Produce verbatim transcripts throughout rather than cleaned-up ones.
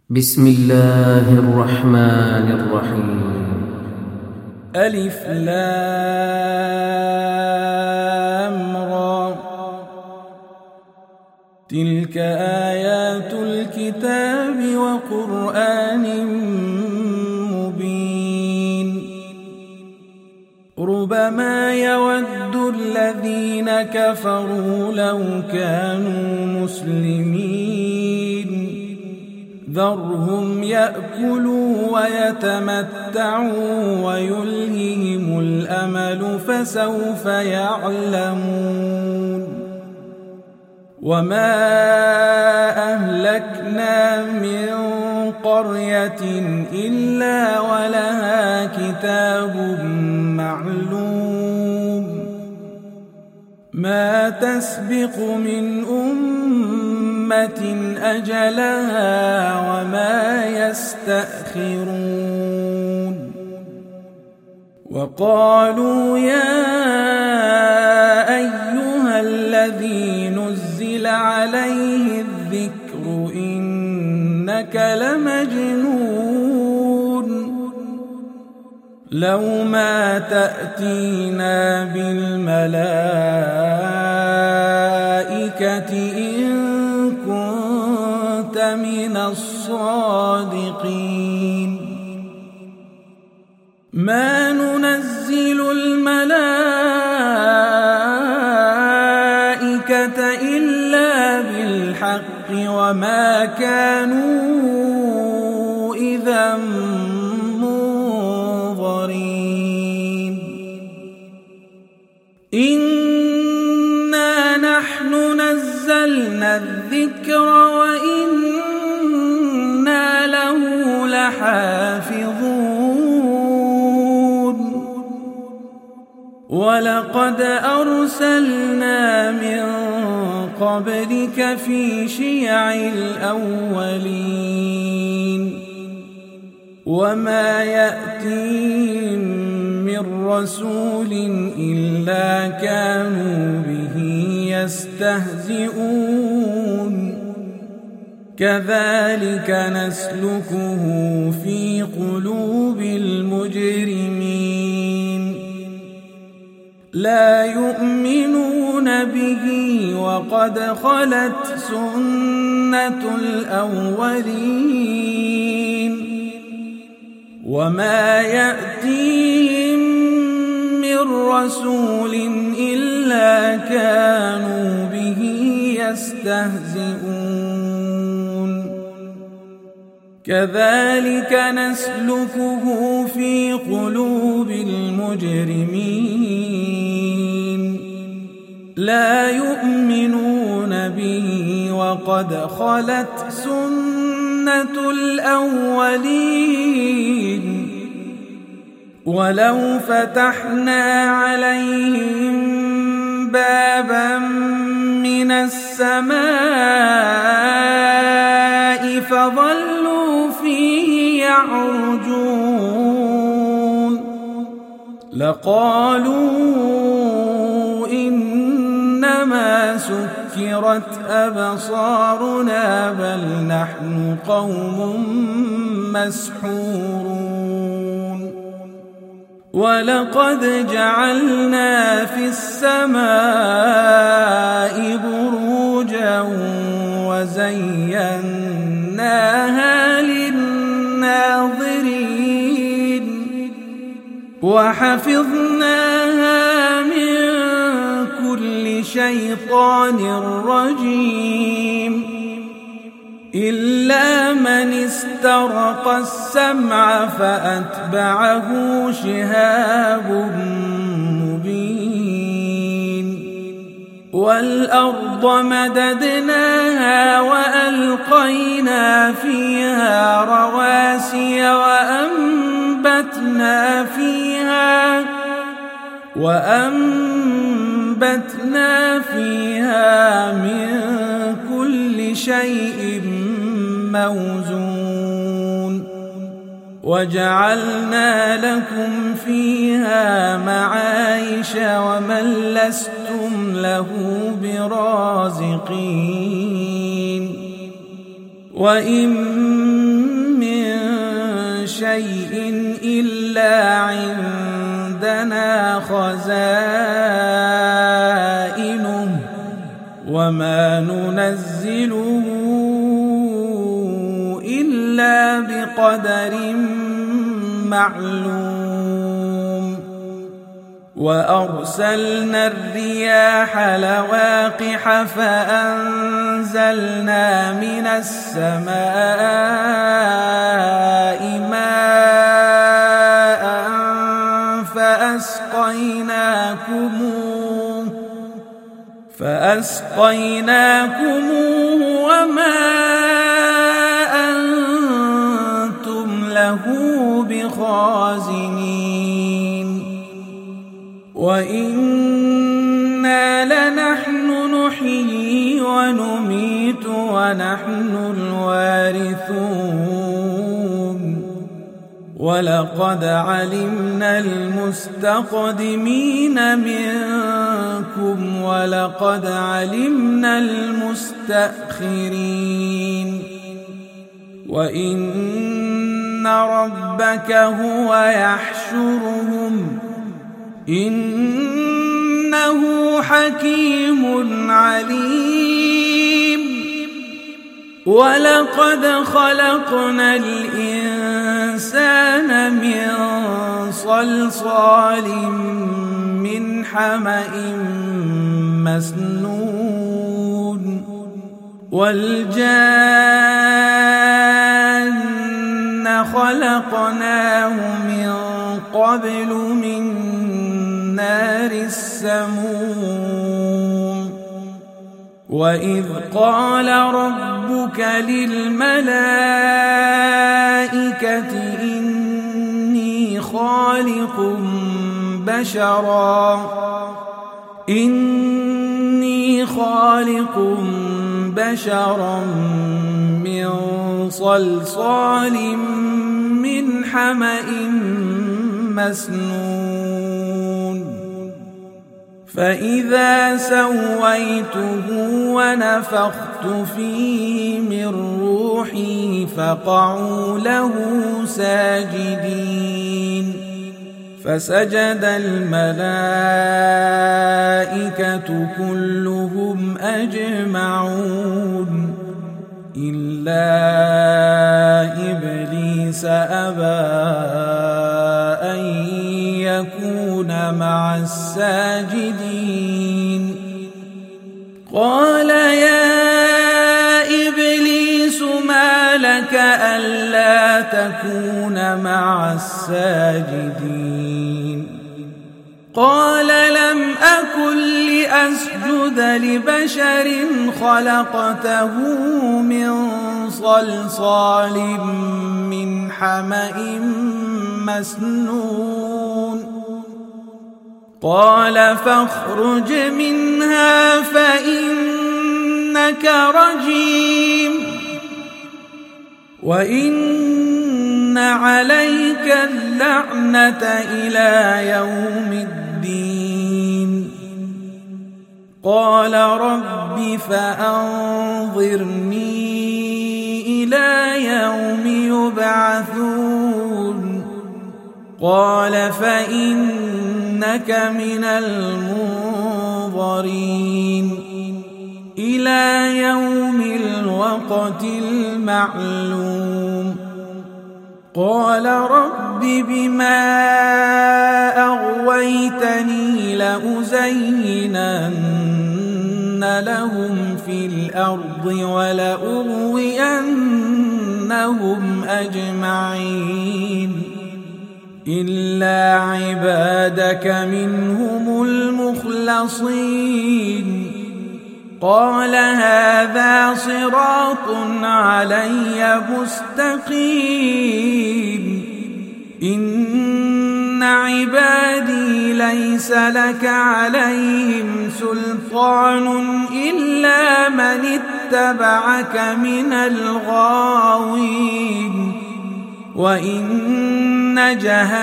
بسم الله الرحمن الرحيم. ألف لام را، تلك آيات الكتاب وقرآن مبين. ربما يود الذين كفروا لو كانوا مسلمين، ذرهم يأكلوا ويتمتعوا ويلههم الأمل فسوف يعلمون. وما أهلكنا من قرية إلا ولها كتاب معلوم، ما تسبق من أمة أجلها وما يستأخرون. وقالوا يا أيها الذي نزل عليه الذكر إنك لمجنون، لو ما تأتينا بالملائكة إن كنت من الصادقين. ما ننزل الملائكة إلا بالحق وما كانوا إذا منظرين. إنا نحن نزلنا الذكر وإنا له لحافظون. ولقد أرسلنا من قبلك في شيع الأولين، وما يأتيهم من رسول إلا كانوا به يستهزئون. كذلك نسلكه في قلوب المجرمين، لا يؤمنون به وقد خلت سنة الأولين. وما يأتيهم من رسول إلا كانوا به يستهزئون. كذلك نسلكه في قلوب المجرمين، لا يؤمنون به وقد خلت سنة الأولين. ولو فتحنا عليهم بابا من السماء فظلوا فيه يعرجون لقالوا إنما سكرت أبصارنا بل نحن قوم مسحورون. ولقد جعلنا في السماء بروجا وزيناها للناظرين وحفظناها من كل شيطان رجيم إلا من استرق السمع فأتبعه شهاب مبين. والأرض مددناها وألقينا فيها رواسي وأنبتنا فيها وأنبتنا فيها من كل شيء موزون. وجعلنا لكم فيها معايش ومن لستم له برازقين. وإن شيء إلا عندنا خزائنه وما ننزله إلا بقدر معلوم وأرسلنا الرياح لواقح فأنزلنا من السماء ماء فأسقيناكموه فأسقيناكموه وما أنتم له بخازنين وإنا لنحن نحيي ونميت ونحن الوارثون ولقد علمنا المستقدمين منكم ولقد علمنا المستأخرين وإن ربك هو يحشرهم إنه حكيم عليم ولقد خلقنا الإنسان من صلصال من حمأ مسنون والجان خلقناه من قبل من نار السموم وإذ قال ربك للملائكة إني خالق بشرا إني خالق بشرا من صلصال من حمأ مسنون فإذا سويته ونفخت فيه من روحي فقعوا له ساجدين فسجد الملائكة كلهم أجمعون إلا إبليس أبى أن يكون مع الساجدين قال يا إبليس ما لك ألا تكون مع الساجدين قال لم أكن لأسجد لبشر خلقته من صلصال من حمأ مسنون قال فاخرج منها فإنك رجيم وإن عليك اللعنة إلى يوم الدين قال رب فأنظرني إلى يوم يبعثون قال فإنك من المنظرين إلى يوم الوقت المعلوم قال رب بما أغويتني لأزينن لهم في الأرض ولأغوينهم أجمعين إلا عبادك منهم المخلصين قال هذا صراط علي مستقيم إن عبادي ليس لك عليهم سلطان إلا من اتبعك من الغاوين وإن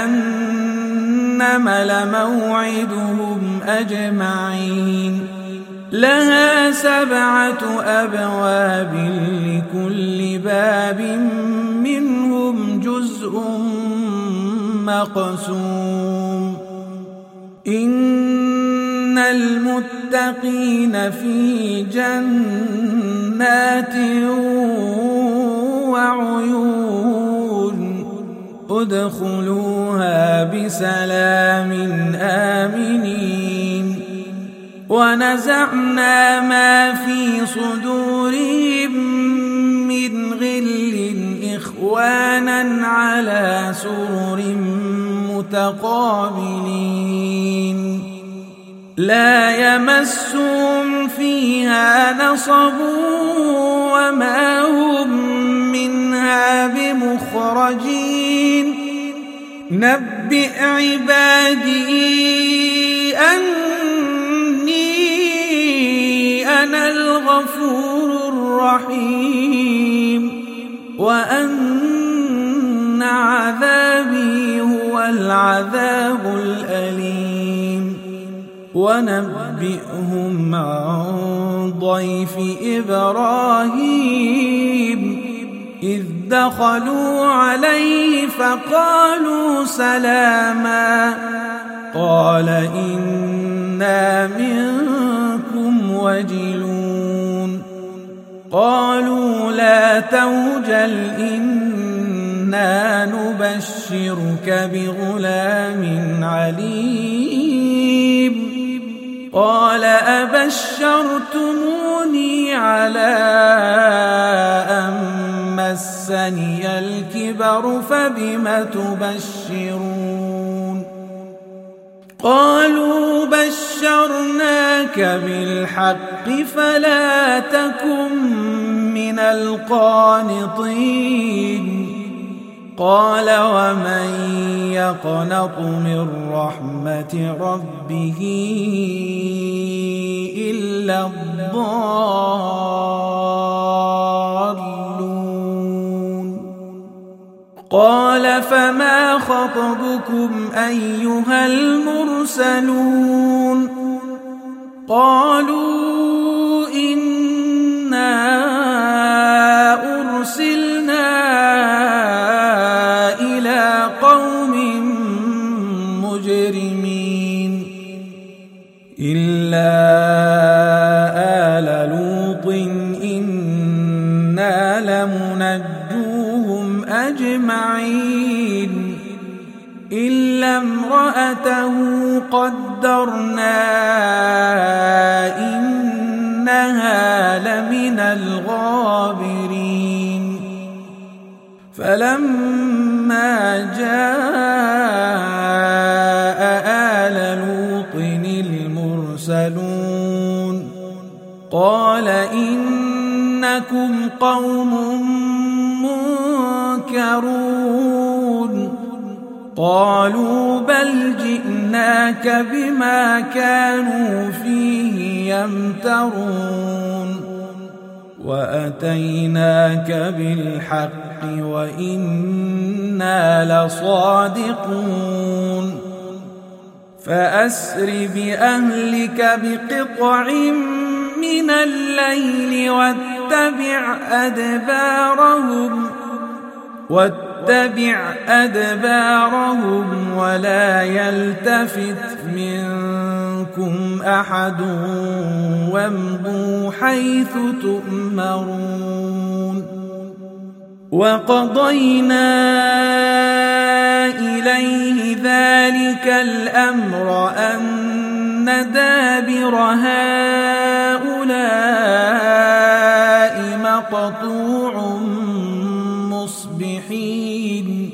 جهنم لموعدهم أجمعين لها سبعة أبواب لكل باب منهم جزء مقسوم إن المتقين في جنات وعيون ادخلوها بسلام آمنين ونزعنا ما في صدورهم من غل إخوانا على سرر متقابلين لا يمسهم فيها نصب وما هم منها بمخرجين نبئ عبادي أني أنا الغفور الرحيم وأن عذابي هو العذاب الأليم ونبئهم عن ضيف إبراهيم إذ دخلوا عليه فقالوا سلاما قال إنا منكم وجلون قالوا لا توجل إنا نبشرك بغلام عليم قال أبشرتموني على أن مسني الكبر فبم تبشرون قالوا بشرناك بالحق فلا تكن من القانطين قال ومن يقنط من رحمة ربه إلا الضالون قال فما خطبكم أيها المرسلون قالوا إنا أرسلنا إلى قوم مجرمين إلا آل لوط إنا لمنجوهم أجمعين إلا امرأته قدرنا إنها لمن الغابرين فلما جاء آل لوط المرسلون قال إنكم قوم منكرون قالوا بل جئناك بما كانوا فيه يمترون وأتيناك بالحق وإنا لصادقون فأسر بأهلك بقطع من الليل واتبع أدبارهم واتبع أدبارهم ولا يلتفت منكم أحد وامضوا حيث تؤمرون وقضينا إليه ذلك الأمر أن دابر هؤلاء مقطوع مصبحين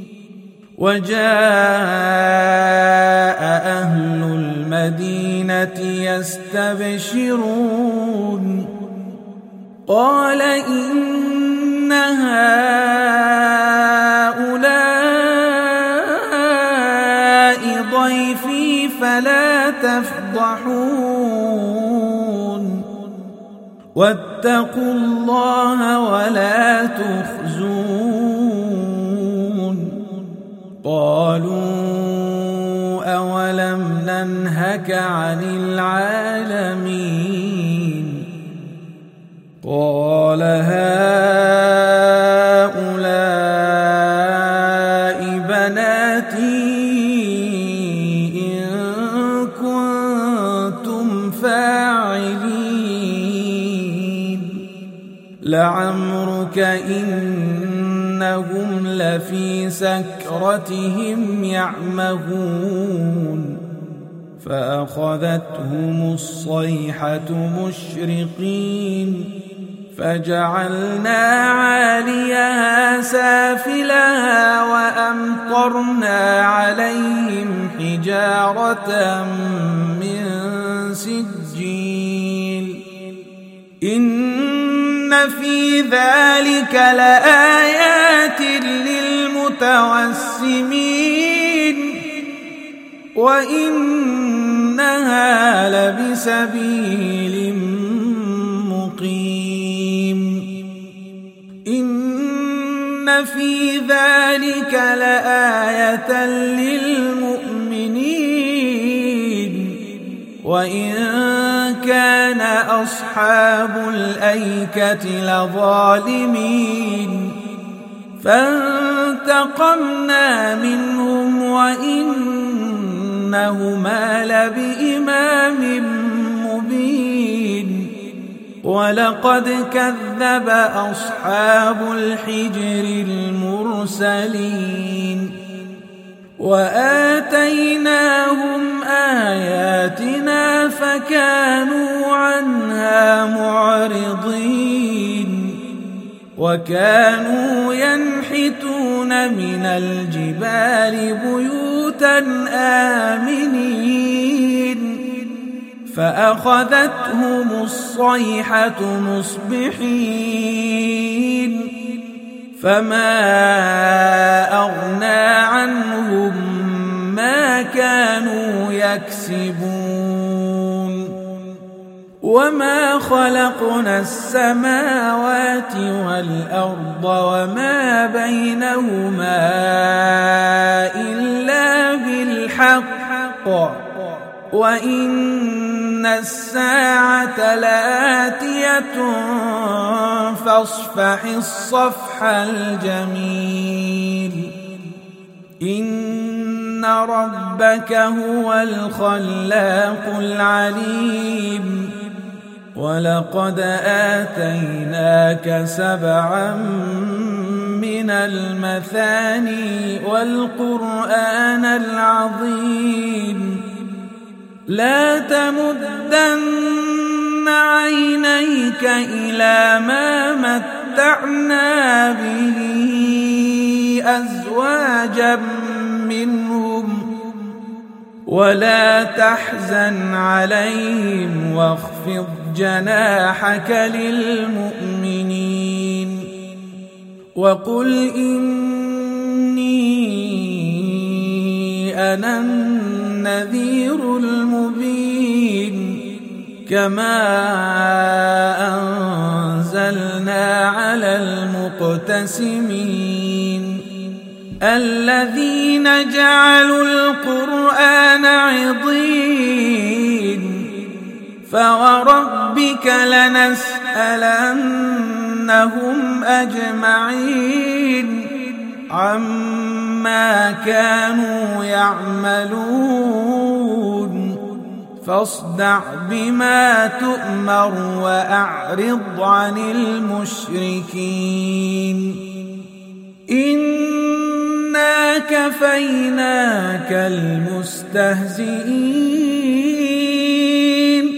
وجاء أهل المدينة يستبشرون قال إن هؤلاء ضيفي فلا تفضحون واتقوا الله ولا تخزون قالوا أولم ننهك عن العالمين قال هؤلاء بناتي إنهم لفي سكرتهم يعمهون فأخذتهم الصيحة مشرقين فجعلنا عاليها سافلها وأمطرنا عليهم حجارة من سجيل إن في ذلك لآيات للمتوسمين وإنها لبسبيل مقيم إن في ذلك لآية للمؤمنين وإن كان أصحاب الأيكة لظالمين فانتقمنا منهم وإنهما لبإمام مبين ولقد كذب أصحاب الحجر المرسلين وآتيناهم آياتنا فكانوا عنها معرضين وكانوا ينحتون من الجبال بيوتا آمنين فأخذتهم الصيحة مصبحين فما أغنى عنهم ما كانوا يكسبون وما خلقنا السماوات والأرض وما بينهما إلا بالحق وإن الساعة لآتية فاصفح الصفح الجميل إن ربك هو الخلاق العليم ولقد آتيناك سبعا من المثاني والقرآن العظيم لا تمدن عينيك إلى ما متعنا به أزواجا منهم ولا تحزن عليهم واخفض جناحك للمؤمنين وقل إني أنا النذير المبين كما أنزلنا على المقتسمين الذين جعلوا القرآن عضين فوربك لنسألنهم أجمعين عما كانوا يعملون فاصدع بما تؤمر وأعرض عن المشركين إنا كفيناك المستهزئين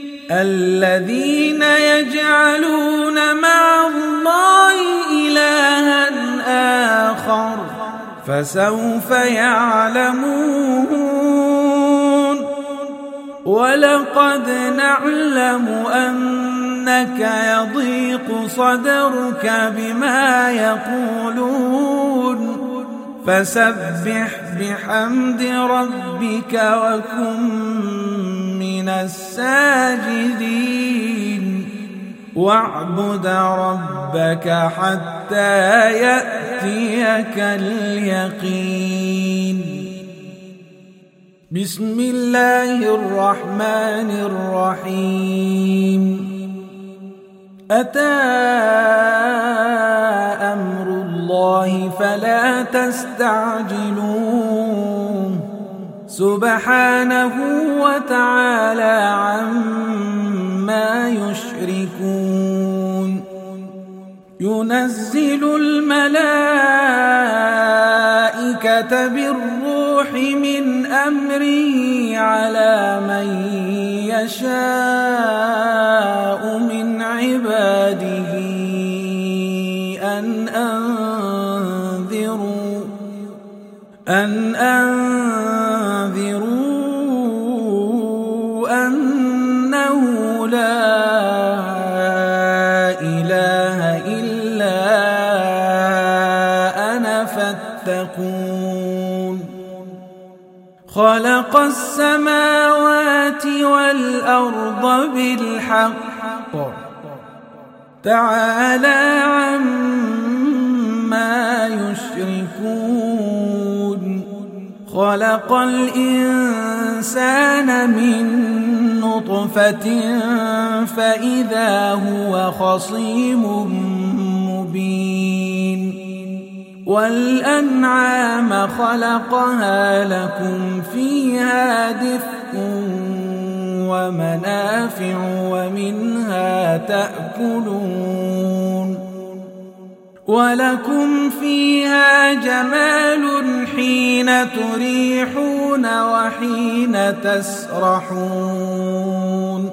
الذين يجعلون مع الله إلها آخر فسوف يعلمون ولقد نعلم أنك يضيق صدرك بما يقولون فسبح بحمد ربك وكن من الساجدين واعبد ربك حتى يأتيك اليقين بسم الله الرحمن الرحيم أتى أمر الله فلا تستعجلوه سبحانه وتعالى عما يشركون ينزل الملائكة بالروح من أمره على من يشاء من عباده أن أنذروا أن أنذروا أنه لا إله إلا أنا فاتقون. خلق السماوات والأرض بالحق تعالى عما يشركون. خلق الإنسان من نطفة فإذا هو خصيم مبين. والأنعام خلقها لكم فيها دفء ومنافع ومنها تأكلون. ولكم فيها جمال حين تريحون وحين تسرحون.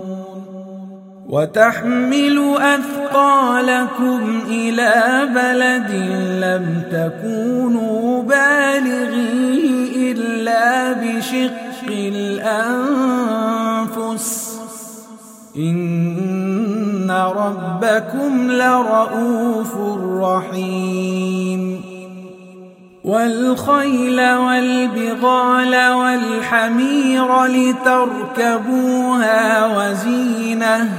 وتحمل أثقالكم إلى بلد لم تكونوا بالغيه إلا بشق الأنفس إن ربكم لرؤوف رحيم. والخيل والبغال والحمير لتركبوها وزينة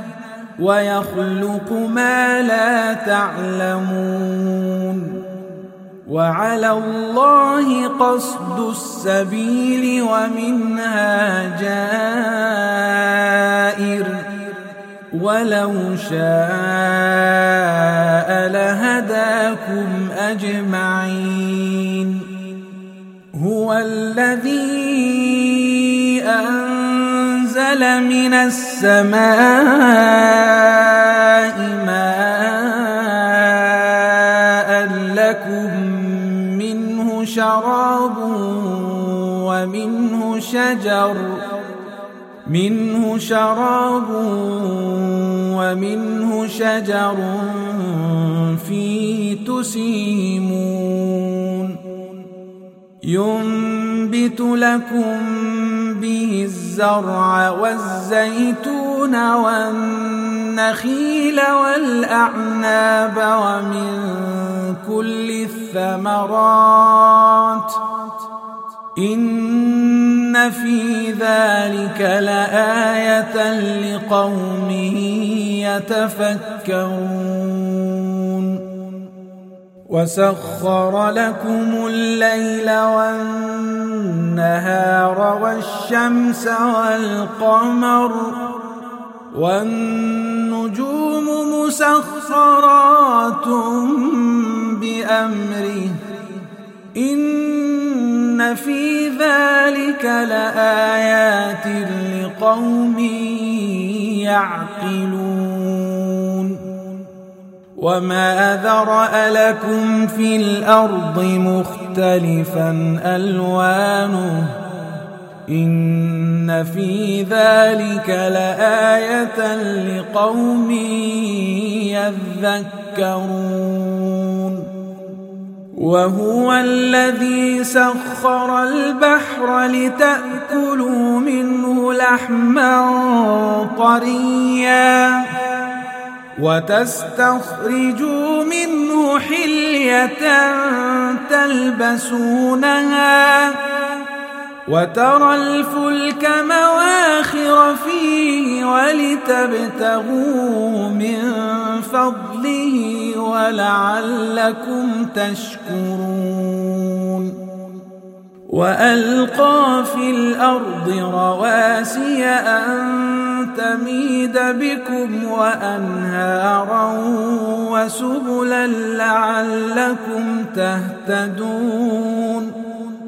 ويخلق ما لا تعلمون. وعلى الله قصد السبيل ومنها جائر ولو شاء لهداكم أجمعين. هو الذي أنزل من السماء ماء لكم منه شراب ومنه شجر منه شراب ومنه شجر فيه تسيمون. ينبت لكم به الزرع والزيتون والنخيل والأعناب ومن كل الثمرات إن في ذلك لآية لقوم يتفكرون. وسخر لكم الليل والنهار والشمس والقمر والنجوم مسخرات بأمره إن في ذلك لآيات لقوم يعقلون. وما ذرأ لكم في الأرض مختلفا ألوانه إن في ذلك لآية لقوم يذكرون. وهو الذي سخر البحر لتأكلوا منه لحما طريا وتستخرجوا منه حلية تلبسونها وترى الفلك مواخر فيه ولتبتغوا من فضله ولعلكم تشكرون. وألقى في الأرض رواسي أن تميد بكم وأنهارا وسبلا لعلكم تهتدون.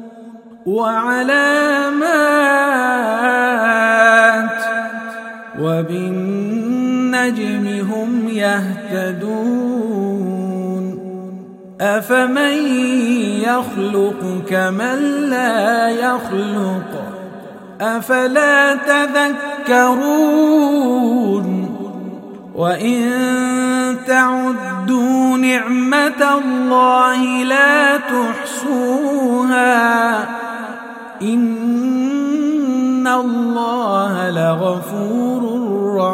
وعلامات وبالنجم هم يهتدون. أفمن يخلق كمن لا يخلق أفلا تذكرون وإن تعدوا نعمة الله لا تحصوها إن الله لغفور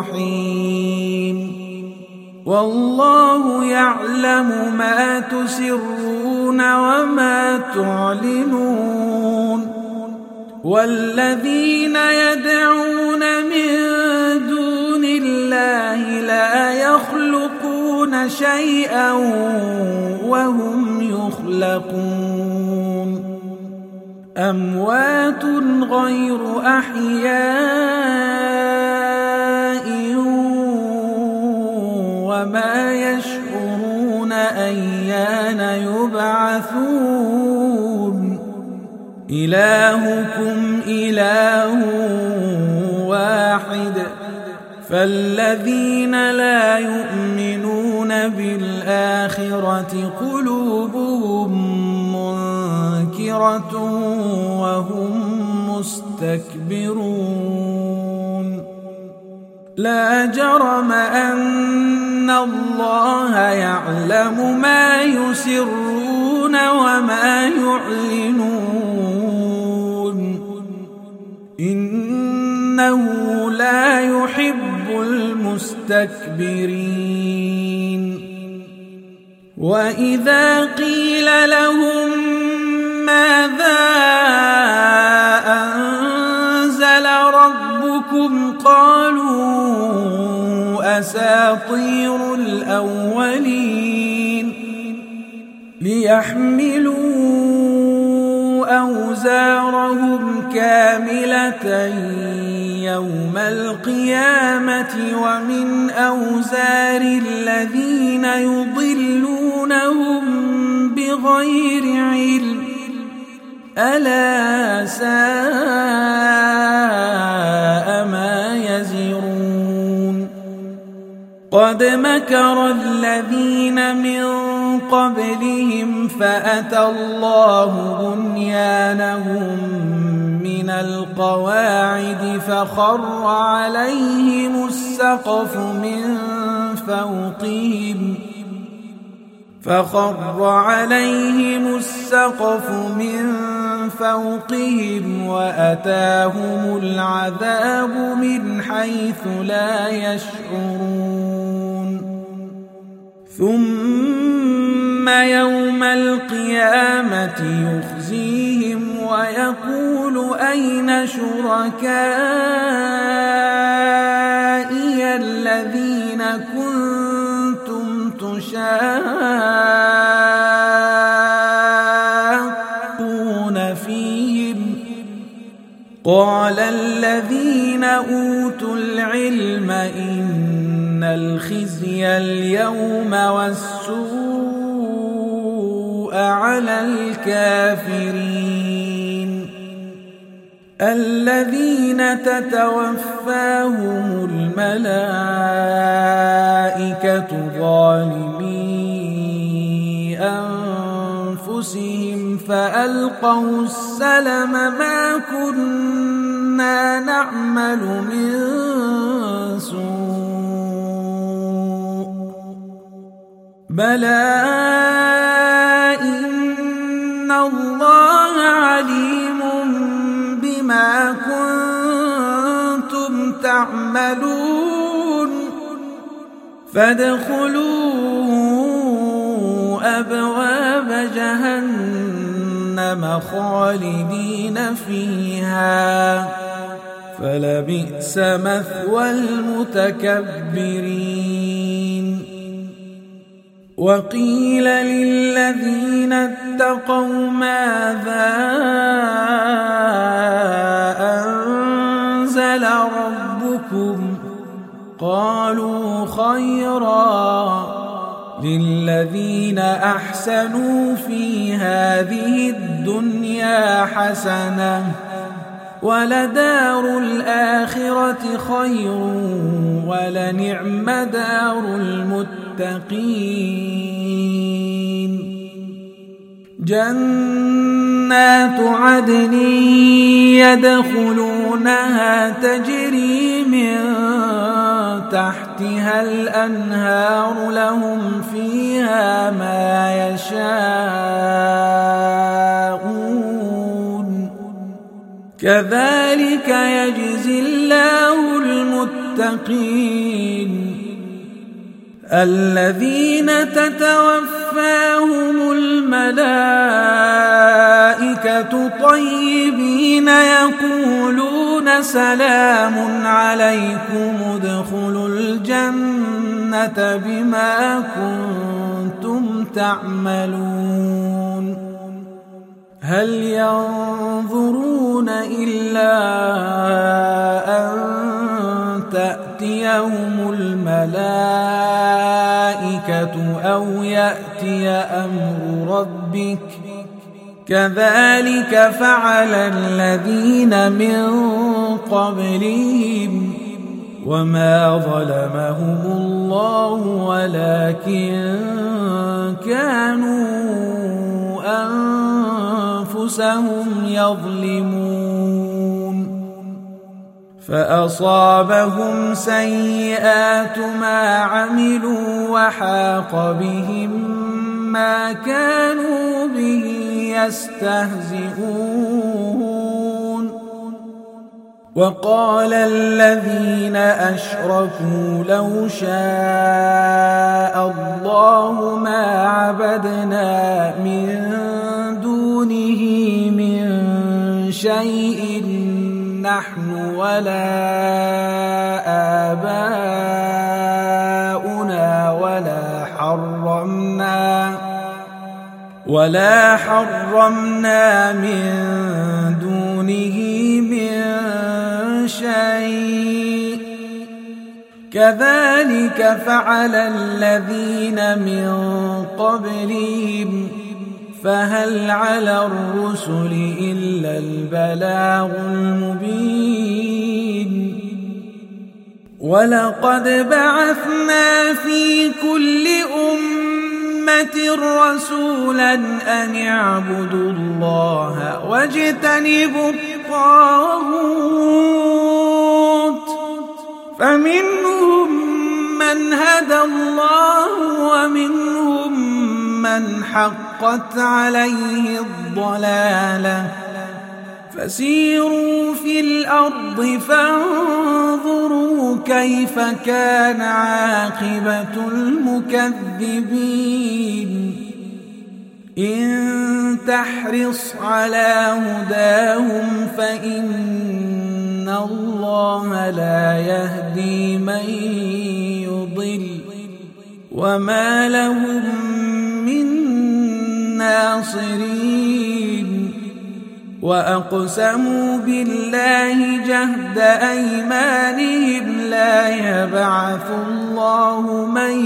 رحيم والله يعلم ما تسرون وما تعلنون والذين يدعون من دون الله لا يخلقون شيئا وهم يخلقون أموات غير أحياء وما يشعرون أيان يبعثون إلهكم إله واحد فالذين لا يؤمنون بالآخرة قلوبهم منكرة وهم مستكبرون لا جرم أن الله يعلم ما يسرون وما يعلنون إنه لا يحب المستكبرين وإذا قيل لهم ماذا أنزل ربكم قالوا أساطير الأولين ليحملوا أوزارهم كاملة يوم القيامة ومن أوزار الذين يضلونهم بغير علم ألا ساء ما يزرون قد مكر الذين من قبلهم فأتى الله بنيانهم من القواعد فخر عليهم السقف من فوقهم فخر عليهم السقف من فوقهم وأتاهم العذاب من حيث لا يشعرون ثم يوم القيامة يخزيهم ويقول أين شركائي الذين كنتم تشاقون فيهم قال الذين أوتوا العلم إن الخزي اليوم والسوء على الكافرين الذين تتوفاهم الملائكة ظالمي أنفسهم فألقوا السلم ما كنا نعمل من سوء بلى إن الله عليم بما كنتم تعملون فادخلوا أبواب جهنم خالدين فيها فلبئس مثوى المتكبرين وقيل للذين اتقوا ماذا أنزل ربكم قالوا خيرا للذين أحسنوا في هذه الدنيا حسنة ولدار الآخرة خير ولنعم دار المتقين جنات عدن يدخلونها تجري من تحتها الأنهار لهم فيها ما يشاءون كذلك يجزي الله المتقين الذين تتوفاهم الملائكة طيبين يقولون سلام عليكم ادخلوا الجنة بما كنتم تعملون هل ينظرون إلا أن تأتيهم الملائكة أو يأتي أمر ربك كذلك فعل الذين من قبلهم وما ظلمهم الله ولكن كانوا أنفسهم يظلمون فأصابهم سيئات ما عملوا وحاق بهم ما كانوا به يستهزئون وقال الذين أشركوا لو شاء الله ما عبدنا من دونه من شيء نحن ولا آباؤنا ولا حرمنا ولا حرمنا من دونه من شيء كذلك فعل الذين من قبلهم فهل على الرسل إلا البلاغ المبين ولقد بعثنا في كل أمة رسولا أن اعبدوا الله واجتنبوا الطاغوت فمنهم من هدى الله ومنهم من حقت عليه الضلالة فسيروا في الأرض فانظروا كيف كان عاقبة المكذبين إن تحرص على هداهم فإن الله لا يهدي من يضل وما لهم من ناصرين وأقسموا بالله جهد أيمانهم لا يبعث الله من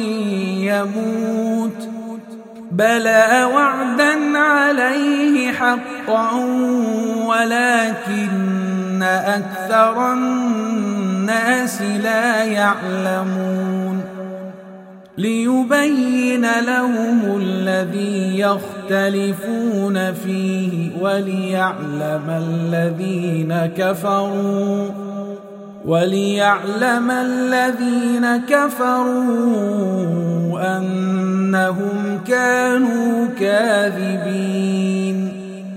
يموت بلى وعدا عليه حقا ولكن أكثر الناس لا يعلمون ليبين لهم الذي يختلفون فيه وليعلم الذين كفروا وليعلم الذين كفروا أنهم كانوا كاذبين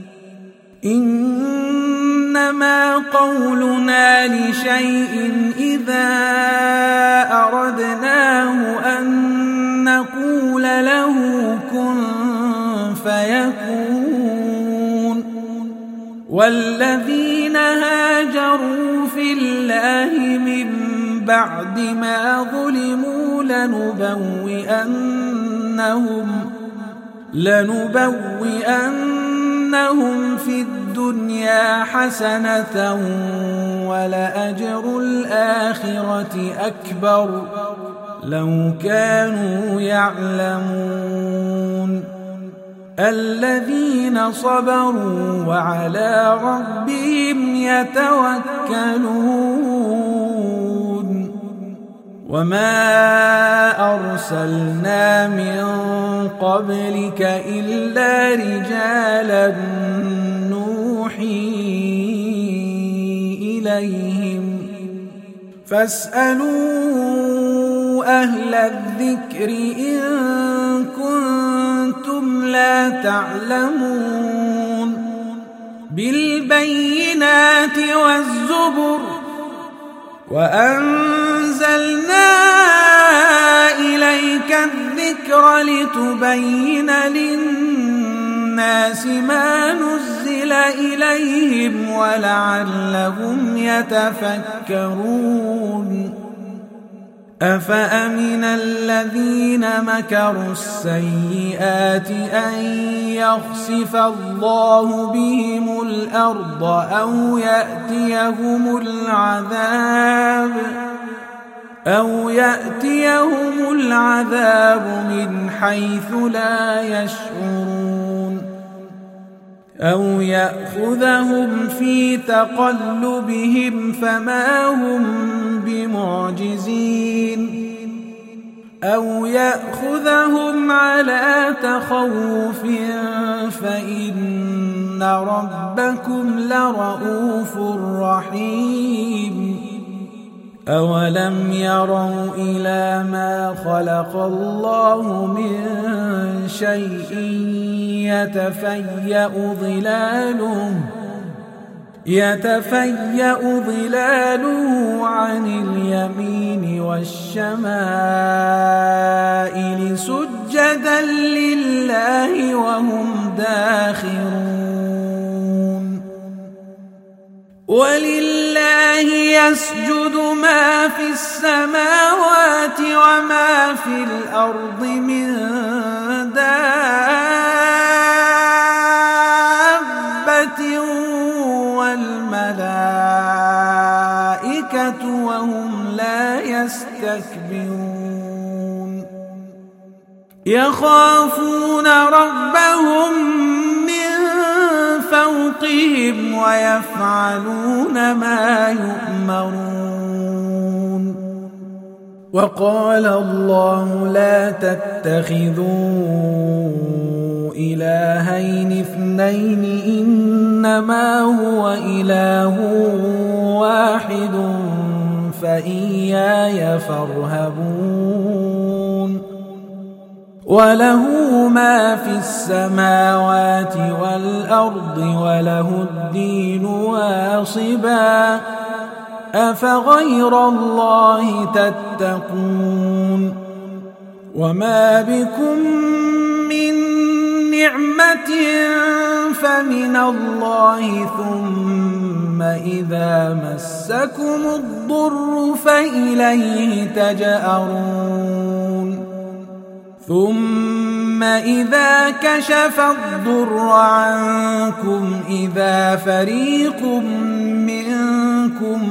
إنما قولنا لشيء إذا أردناه أن نقول له كن فيكون والذين هاجروا في الله من بعد ما ظلموا لنبوئنهم لنبوئنهم في الدنيا حسنة ولأجر الآخرة أكبر لو كانوا يعلمون الذين صبروا وعلى ربهم يتوكلون وما أرسلنا من قبلك إلا رجالا نوحي إليهم فاسألوا أهل الذكر إن كنتم لا تعلمون بالبينات والزبر وأنزلنا إليك الذكر لتبين للناس ما نزل إليهم ولعلهم يتفكرون أفأمن الذين مكروا السيئات أن يخسف الله بهم الأرض أو يأتيهم العذاب أو يأتيهم العذاب من حيث لا يشعرون أو يأخذهم في تقلبهم فما هم بمعجزين أو يأخذهم على تخوف فإن ربكم لرؤوف رحيم أولم يروا إلى ما خلق الله من شيء يتفيأ ظلاله يتفيأ ظلاله عن اليمين والشمائل سجدا لله وهم داخرون ولله يسجد ما في السماوات وما في الأرض من دابة والملائكة وهم لا يستكبرون يخافون ربهم من فوقهم ويفعلون ما يؤمرون وقال الله لا تتخذوا إلهين اثنين إنما هو إله واحد فإياي فارهبون وله ما في السماوات والأرض وله الدين واصبا أفغير الله تتقون وما بكم من نعمة فمن الله ثم إذا مسكم الضر فإليه تجأرون ثم إذا كشف الضر عنكم إذا فريق منكم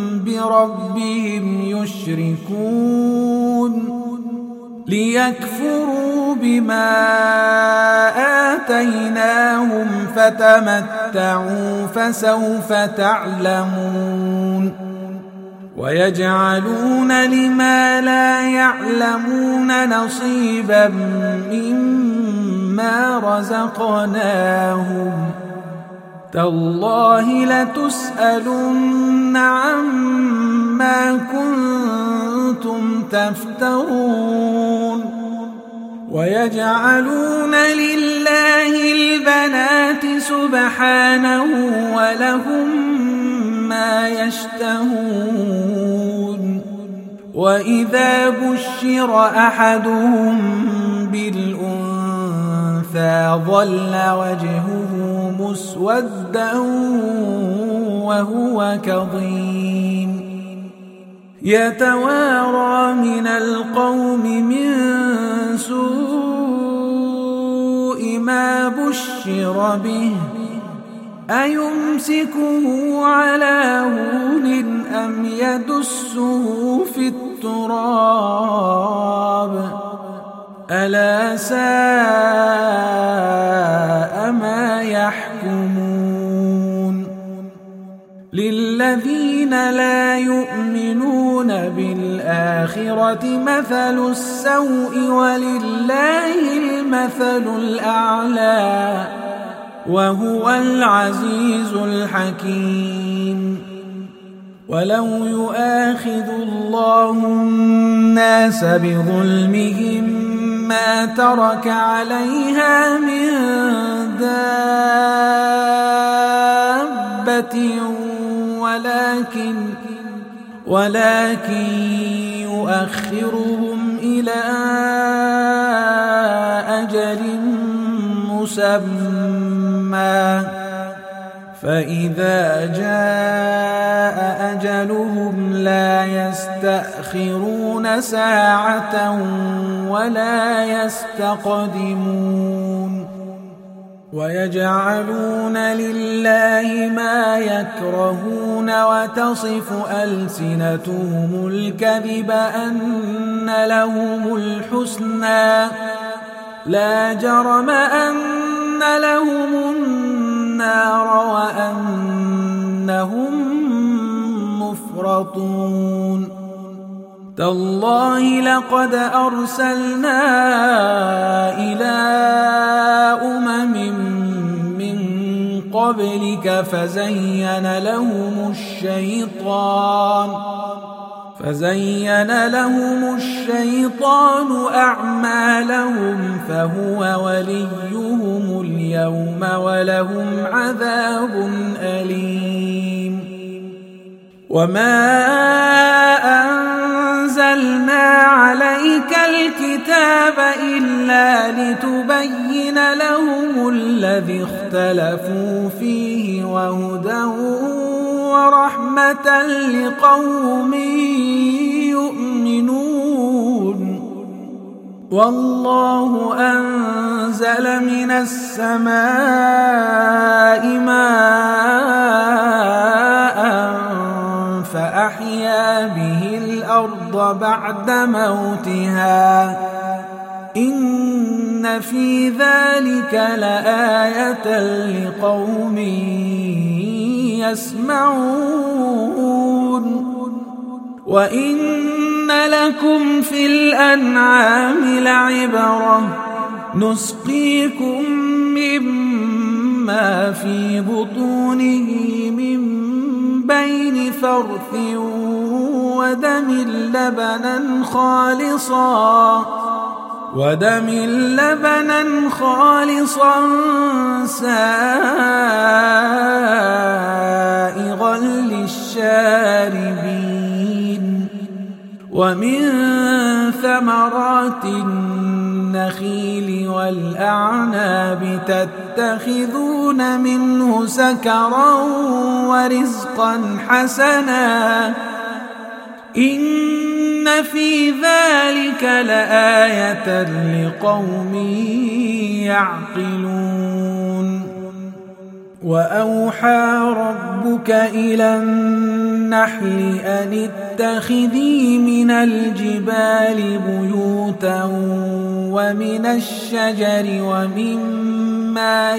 بربهم يشركون ليكفروا بما آتيناهم فتمتعوا فسوف تعلمون ويجعلون لما لا يعلمون نصيبا مما رزقناهم تالله لتسألن عما كنتم تفترون ويجعلون لله البنات سبحانه ولهم ما يشتهون وإذا بشر أحدهم بالأنثى ظل وجهه مسودا وهو كظيم يتوارى من القوم من سوء ما بشر به أيمسكه على هون أم يدسه في التراب ألا ساء ما يحكمون للذين لا يؤمنون بالآخرة الآخرة مثل السوء ولله المثل الأعلى وهو العزيز الحكيم. ولو يؤاخذ الله الناس بظلمهم ما ترك عليها من دابة ولكن ولكن يؤخرهم إلى أجل مسمى فإذا جاء أجلهم لا يستأخرون ساعة ولا يستقدمون. ويجعلون لله ما يكرهون وتصف ألسنتهم الكذب أن لهم الحسنى لا جرم أن لهم النار وأنهم مفرطون. تالله لقد أرسلنا إلى أمم من قبلك فزين لهم الشيطان فزين لهم الشيطان أعمالهم فهو وليهم اليوم ولهم عذاب أليم. وما أنزلنا عليك الكتاب إلا لتبين لهم الذي اختلفوا فيه وهدى ورحمة لقوم يؤمنون. والله أنزل من السماء ماء فأحيا به الأرض بعد موتها إن في ذلك لآية لقوم يسمعون. وإن لكم في الأنعام لعبرة نسقيكم مما في بطونه من بين فرث ودم لبنا خالصا ودم لبنا خالصا سائغا للشاربين. ومن ثمرات النخيل والأعناب تتخذون منه سكرا ورزقا حسنا إن في ذلك لآية لقوم يعقلون. وأوحى ربك إلى النحل أن اتخذي من الجبال بيوتا ومن الشجر ومما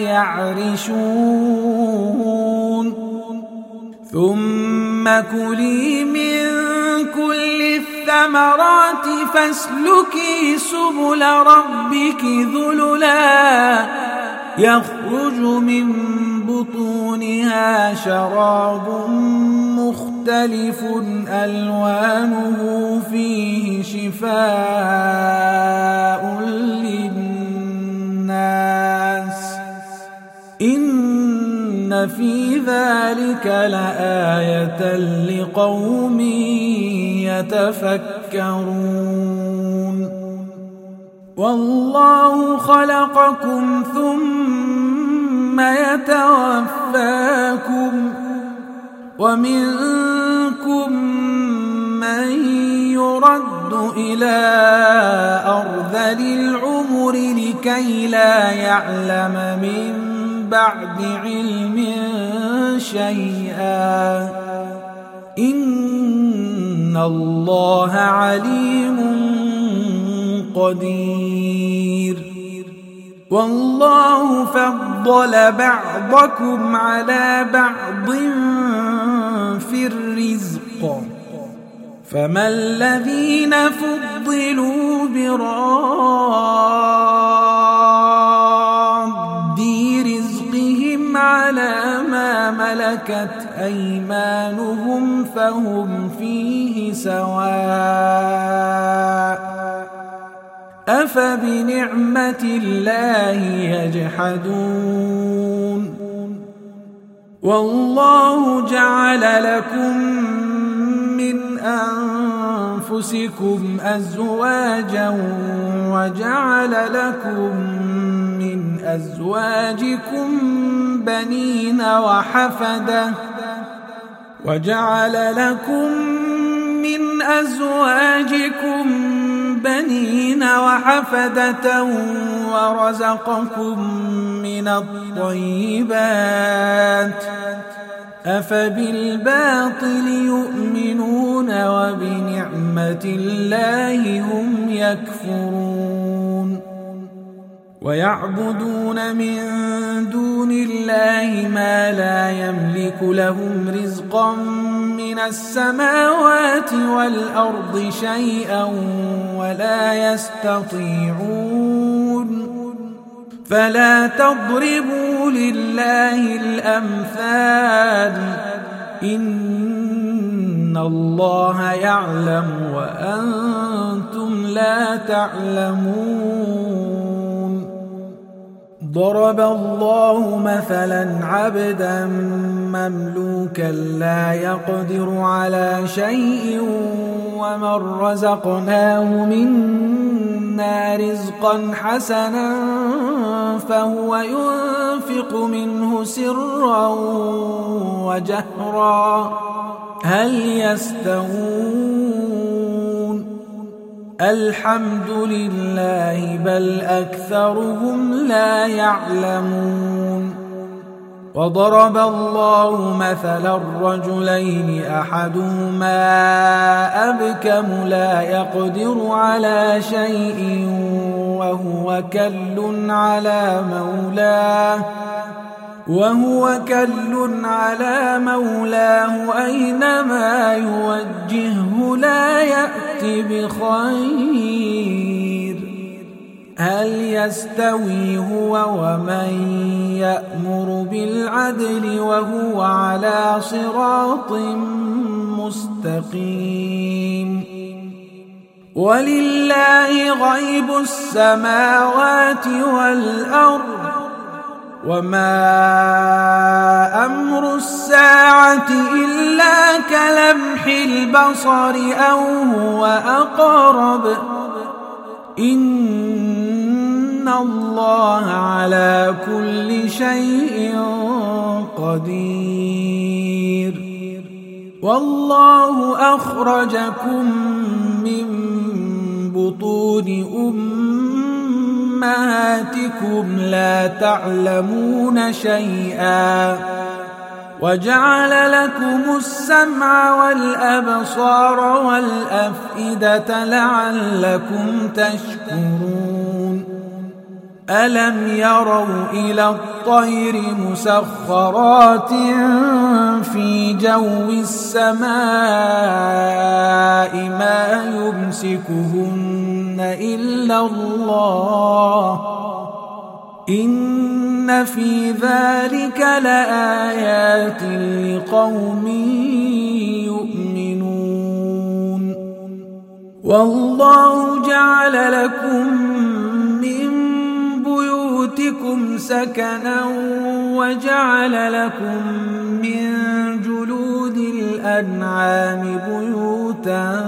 يعرشون ثم كلي من كل الثمرات فاسلكي سبل ربك ذللا يخرج من بطونها شراب مختلف ألوانه فيه شفاء للناس إن في ذلك لآية لقوم يتفكرون. والله خلقكم ثم يتوفاكم ومنكم من يرد إلى أرذل العمر لكي لا يعلم من بعد علم شيئا إن الله عليم قدير. والله فضل بعضكم على بعض في الرزق فما الذين فضلوا براد رزقهم على ما ملكت أيمانهم فهم فيه سواء أفبنعمة الله يجحدون والله جعل لكم من أنفسكم أزواجا وجعل لكم من أزواجكم بنين وحفدة وجعل لكم من أزواجكم بنين وحفدة ورزقكم من الطيبات أفبالباطل يؤمنون وبنعمة الله هم يكفرون ويعبدون من دون الله ما لا يملك لهم رزقا من السماوات والأرض شيئا ولا يستطيعون فلا تضربوا لله الأمثال إن الله يعلم وأنتم لا تعلمون ضرب الله مثلا عبدا مملوكا لا يقدر على شيء ومن رزقناه منا رزقا حسنا فهو ينفق منه سرا وجهرا هل يستوون الحمد لله بل أكثرهم لا يعلمون وضرب الله مثلا الرجلين أحدهما أبكم لا يقدر على شيء وهو كل على مولاه وهو كل على مولاه أينما يوجهه لا يأتي بخير هل يستوي هو ومن يأمر بالعدل وهو على صراط مستقيم ولله غيب السماوات والأرض وما أمر الساعة إلا كلمح البصر أو هو أقرب إن الله على كل شيء قدير والله أخرجكم من بطون أمهاتكم لا تعلمون شيئا وجعل لكم السمع والأبصار والأفئدة لعلكم تشكرون ألم يروا إلى الطير مسخرات في جو السماء ما يمسكهن إلا الله إن في ذلك لآيات لقوم يؤمنون والله جعل لكم من بيوتكم سكنا وجعل لكم من جلود الأنعام بيوتا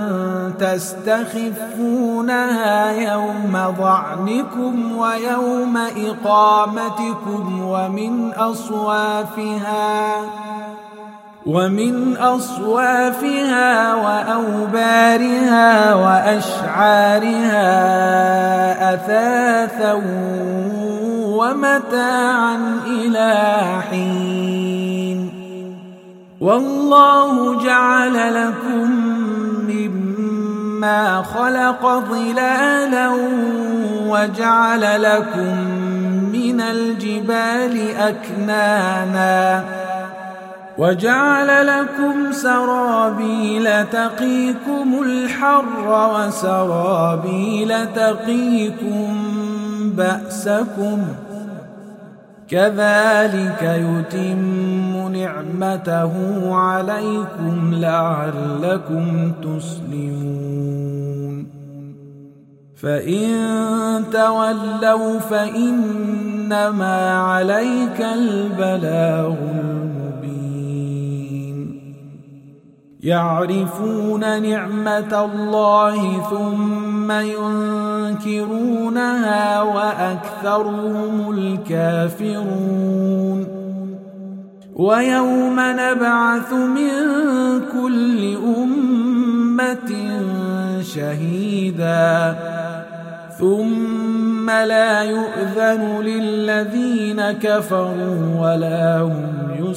تستخفونها يوم ظعنكم ويوم إقامتكم ومن أصوافها ومن أصوافها وأوبارها وأشعارها أثاثا ومتاعا إلى حين والله جعل لكم مما خلق ظلالا وجعل لكم من الجبال أكنانا وجعل لكم سرابيل تقيكم الحر وسرابيل تقيكم بأسكم كذلك يتم نعمته عليكم لعلكم تسلمون فإن تولوا فإنما عليك البلاغ المبين يعرفون نعمة الله ثم ينكرونها وأكثرهم الكافرون ويوم نبعث من كل أمة شهيدا ثم لا يؤذن للذين كفروا ولا هم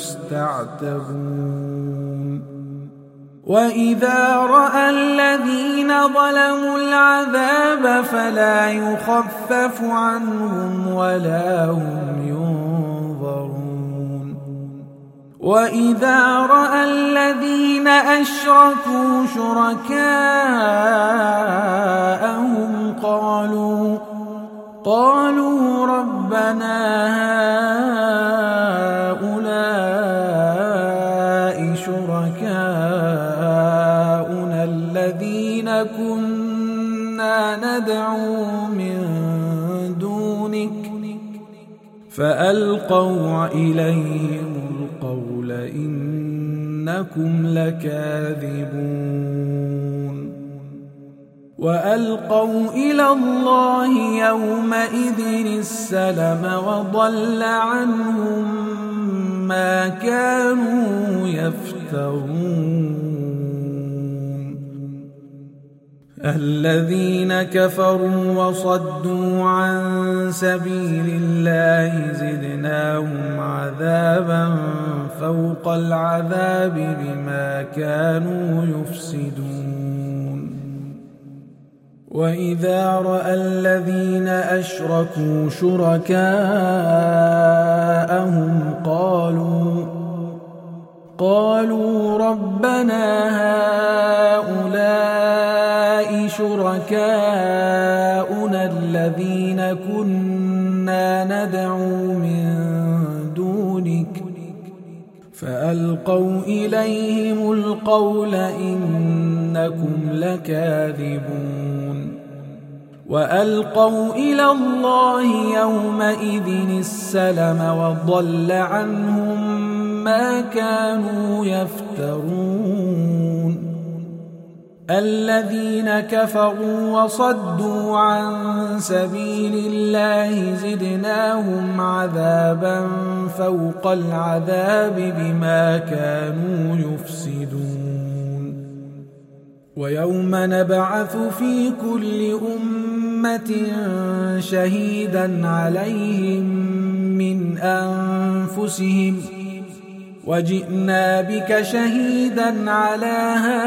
يستعتبون وإذا رأى الذين ظلموا العذاب فلا يخفف عنهم ولا هم ينظرون وإذا رأى الذين أشركوا شركاءهم قالوا قالوا ربنا هؤلاء شركاؤنا الذين كنا ندعو من دونك فألقوا إليهم القول إنكم لكاذبون وألقوا إلى الله يومئذ السلم وضل عنهم ما كانوا يفترون الذين كفروا وصدوا عن سبيل الله زدناهم عذابا فوق العذاب بما كانوا يفسدون وإذا رأى الذين أشركوا شركاءهم قالوا قالوا ربنا هؤلاء شركاؤنا الذين كنا ندعو من دونك فألقوا إليهم القول إنكم لكاذبون وألقوا إلى الله يومئذ السلم وضل عنهم ما كانوا يفترون الذين كفروا وصدوا عن سبيل الله زدناهم عذابا فوق العذاب بما كانوا يفسدون ويوم نبعث في كل أمة شهيدا عليهم من أنفسهم وجئنا بك شهيدا على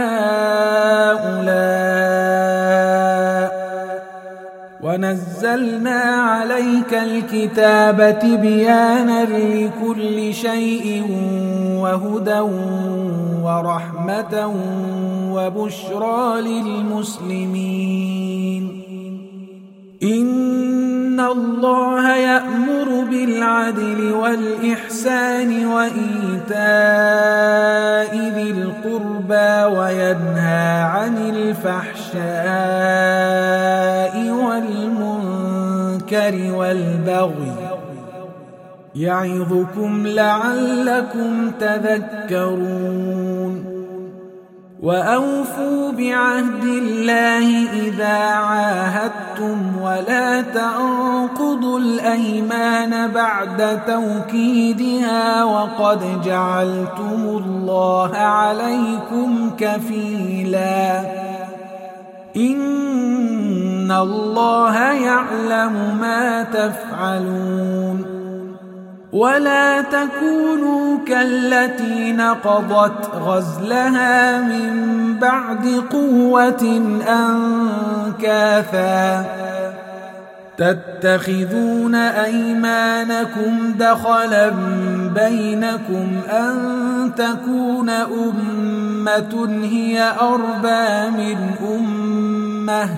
هؤلاء ونزلنا عليك الكتاب تبيانا لكل شيء وهدى ورحمة وبشرى للمسلمين إن الله يأمر بالعدل والإحسان وإيتاء ذي القربى وينهى عن الفحشاء والمنكر والبغي يعظكم لعلكم تذكرون وأوفوا بعهد الله إذا عاهدتم ولا تنقضوا الأيمان بعد توكيدها وقد جعلتم الله عليكم كفيلا إن الله يعلم ما تفعلون ولا تكونوا كالتي نقضت غزلها من بعد قوة أنكاثا تتخذون أيمانكم دخلا بينكم أن تكون أمة هي أربى من أمة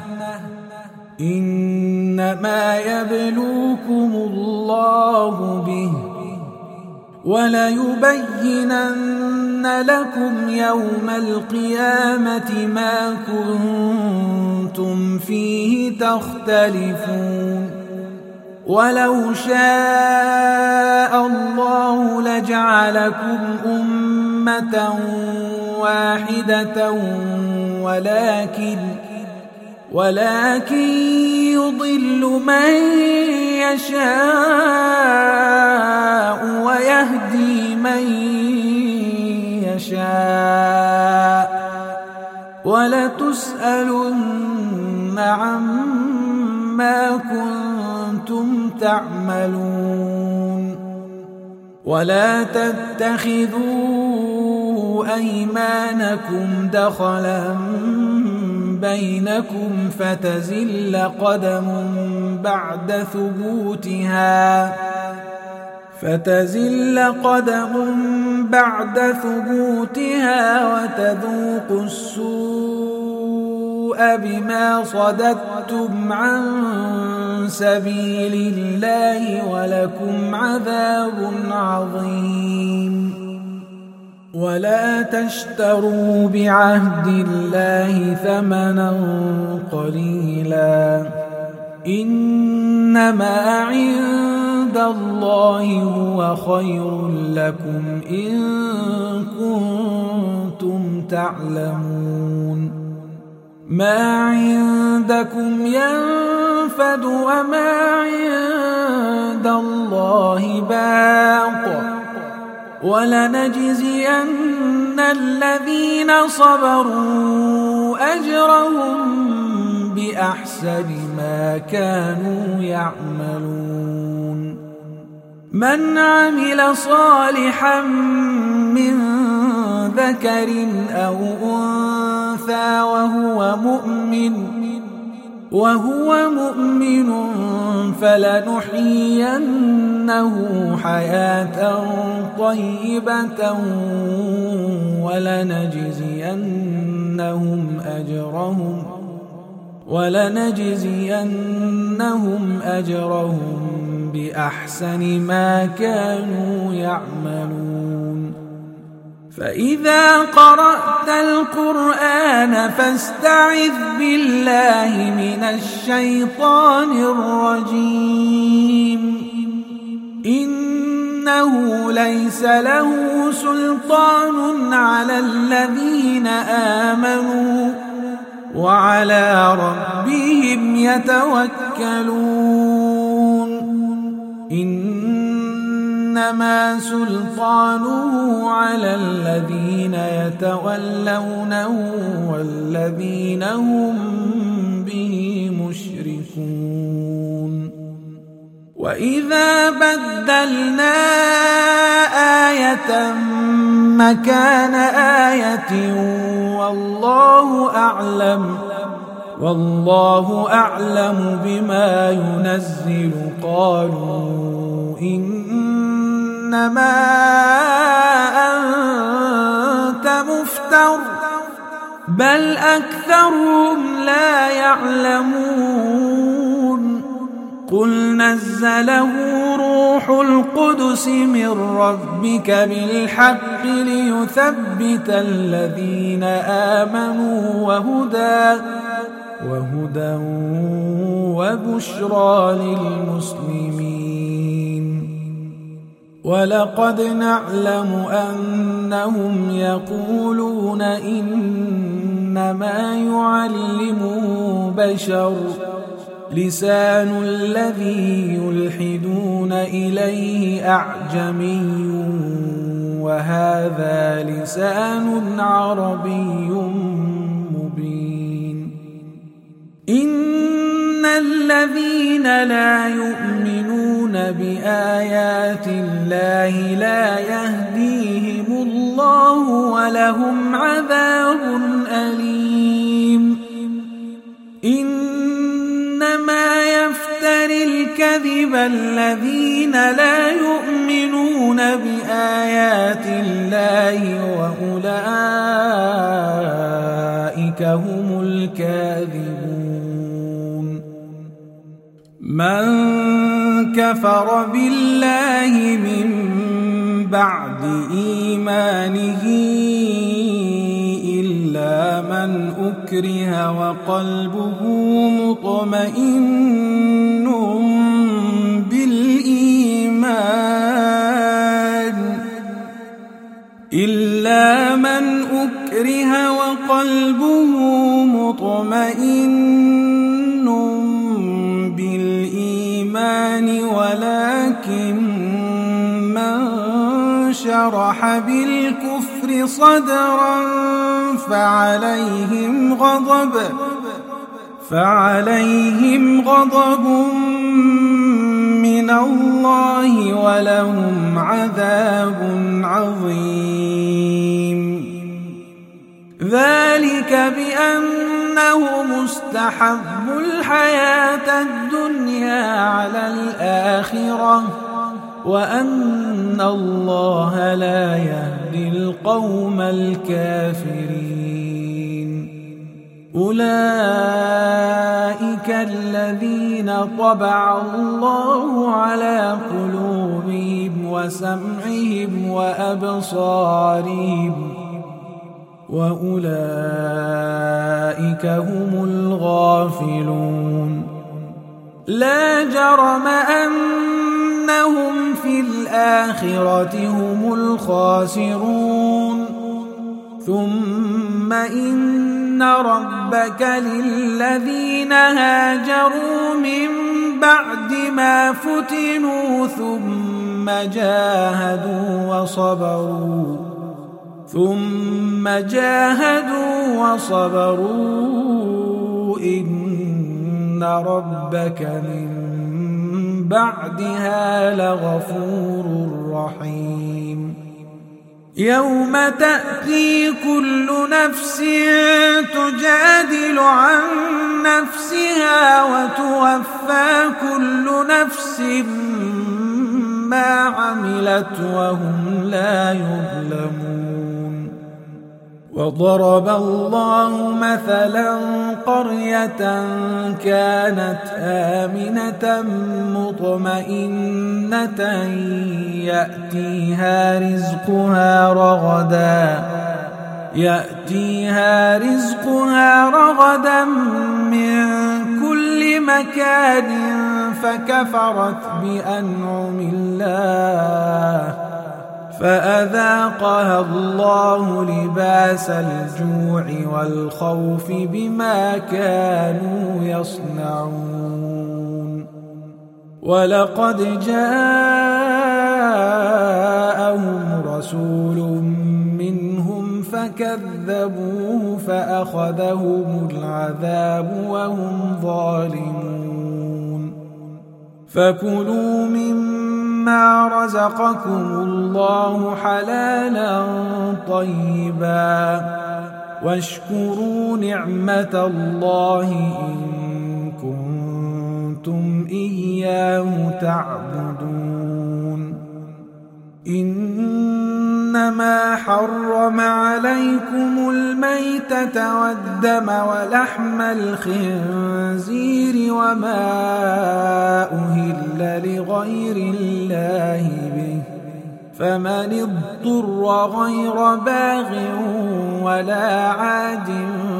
إنما يبلوكم الله به وليبينن لكم يوم القيامة ما كنتم فيه تختلفون ولو شاء الله لجعلكم أمة واحدة ولكن ولكن يضل من يشاء ويهدي من يشاء ولتسألن عما كنتم تعملون ولا تتخذوا أيمانكم دخلا بينكم فتزل قدم بعد ثبوتها فتزل قدم بعد ثبوتها وتذوقوا السوء بما صددتم عن سبيل الله ولكم عذاب عظيم ولا تشتروا بعهد الله ثمنا قليلا إنما عند الله هو خير لكم إن كنتم تعلمون ما عندكم ينفد وما عند الله باق ولنجزين الذين صبروا أجرهم بأحسن ما كانوا يعملون من عمل صالحا من ذكر أو أنثى وهو مؤمن وهو مؤمن فلنحيينه حياة طيبة ولنجزينهم أجرهم ولنجزينهم أجرهم بأحسن ما كانوا يعملون فإذا قرأت القرآن فاستعذ بالله من الشيطان الرجيم إنه ليس له سلطان على الذين آمنوا وعلى ربهم يتوكلون إنما سلطانه على الذين يتولونه والذين هم به مشركون وإذا بدلنا آية مكان آية والله أعلم والله أعلم بما ينزل قالوا إنما أنت مفتر بل أكثرهم لا يعلمون قل نزله روح القدس من ربك بالحق ليثبت الذين آمنوا وهدى وهدى وبشرى للمسلمين ولقد نعلم أنهم يقولون إنما يعلمه بشر لسان الذي يلحدون إليه أعجمي وهذا لسان عربي مبين إن الذين لا يؤمنون بآيات الله لا يهديهم الله ولهم عذاب أليم إنما يفتري الكذب الذين لا يؤمنون بآيات الله وأولئك هم الكاذبون. من كفر بالله من بعد إيمانه إلا من أكره وقلبه مطمئن بالإيمان إلا من أكره وقلبه مطمئن بالإيمان ولكن من شرح بالكفر صدرا فعليهم غضب فعليهم غضب من الله ولهم عذاب عظيم. ذلك بأنهم استحبوا الحياة الدنيا على الآخرة وأن الله لا يهدي القوم الكافرين. أولئك الذين طبع الله على قلوبهم وسمعهم وأبصارهم وأولئك هم الغافلون. لا جرم أنهم في الآخرة هم الخاسرون. ثم إن ربك للذين هاجروا من بعد ما فتنوا ثم جاهدوا وصبروا ثم جاهدوا وصبروا إن ربك من بعدها لغفور رحيم. يوم تأتي كل نفس تجادل عن نفسها وتوفى كل نفس ما عملت وهم لا يظلمون. وضرب الله مثلا قرية كانت آمنة مطمئنة يأتيها رزقها رغدا يأتيها رزقها رغدا من كل مكان فكفرت بأنعم الله فأذاقها الله لباس الجوع والخوف بما كانوا يصنعون. ولقد جاءهم رسول منهم فكذبوه فأخذهم العذاب وهم ظالمون. فكلوا مما رزقكم الله حلالا طيبا واشكروا نعمة الله إن كنتم إياه تعبدون. إنما حرم عليكم الميتة والدم ولحم الخنزير وما أهل لغير الله به فمن اضطر غير باغ ولا عاد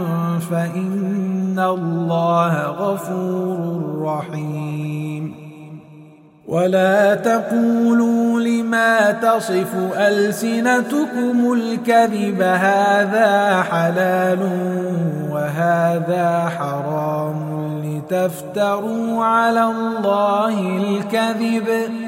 فإن الله غفور رحيم. ولا تقولوا لما تصف ألسنتكم الكذب هذا حلال وهذا حرام لتفتروا على الله الكذب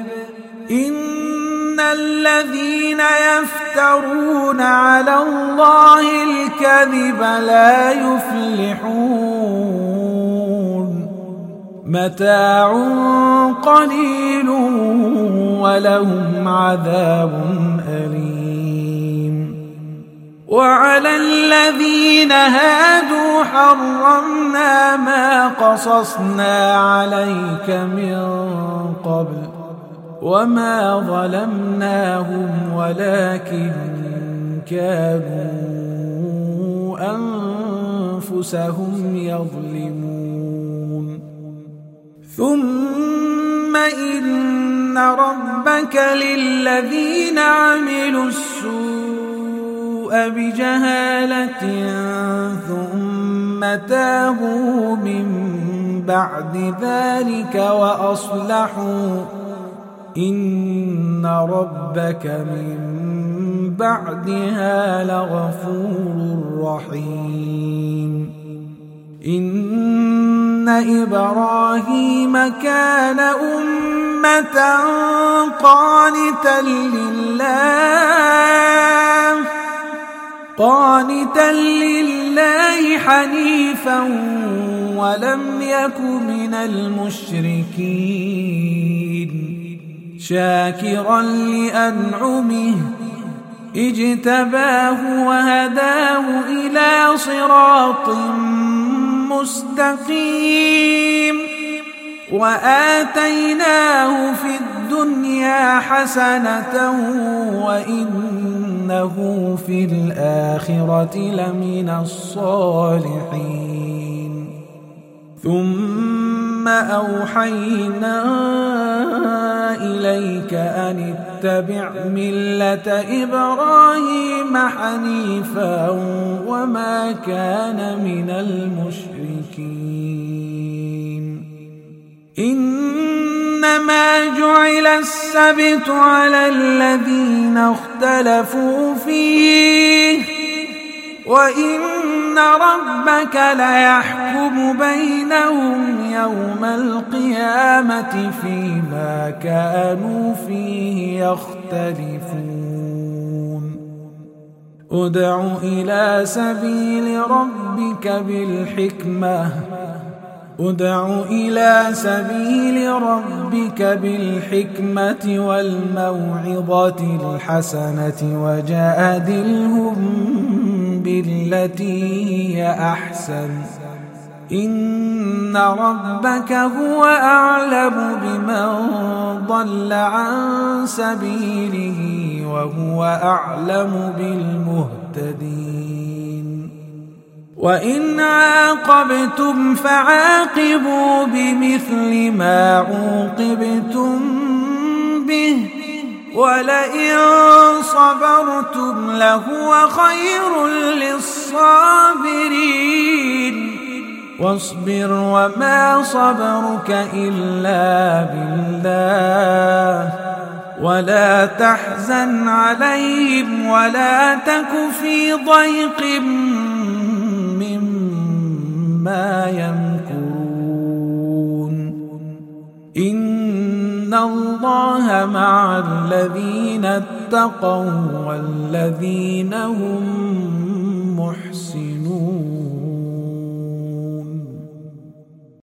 إن الذين يفترون على الله الكذب لا يفلحون. متاع قليل ولهم عذاب أليم. وعلى الذين هادوا حرمنا ما قصصنا عليك من قبل وما ظلمناهم ولكن كانوا أنفسهم يظلمون ثم إن ربك للذين عملوا السوء بجهالة ثم تابوا من بعد ذلك وأصلحوا إن ربك من بعدها لغفور رحيم إن إبراهيم كان أمة قانتا لله قانتا لله حنيفا ولم يك من المشركين شاكرا لأنعمه اجتباه وهداه إلى صراط مستقيم وآتيناه في الدنيا حسنة وإنه في الآخرة لمن الصالحين ثم أوحينا إليك أن اتبع ملة إبراهيم حنيفا وما كان من المشركين إنما جعل السبت على الذين اختلفوا فيه وإن ربك ليحكم بينهم يوم القيامة فيما كانوا فيه يختلفون ادع إلى سبيل ربك بالحكمة ادع إلى سبيل ربك بالحكمة والموعظة الحسنة وجادلهم بالتي هي أحسن إن ربك هو أعلم بمن ضل عن سبيله وهو أعلم بالمهتدين وإن عاقبتم فعاقبوا بمثل ما عوقبتم به ولئن صبرتم لهو خير للصابرين واصبر وما صبرك إلا بالله ولا تحزن عليهم ولا تك في ضيق مما يمكرون إن الله مع الذين اتقوا والذين هم محسنون.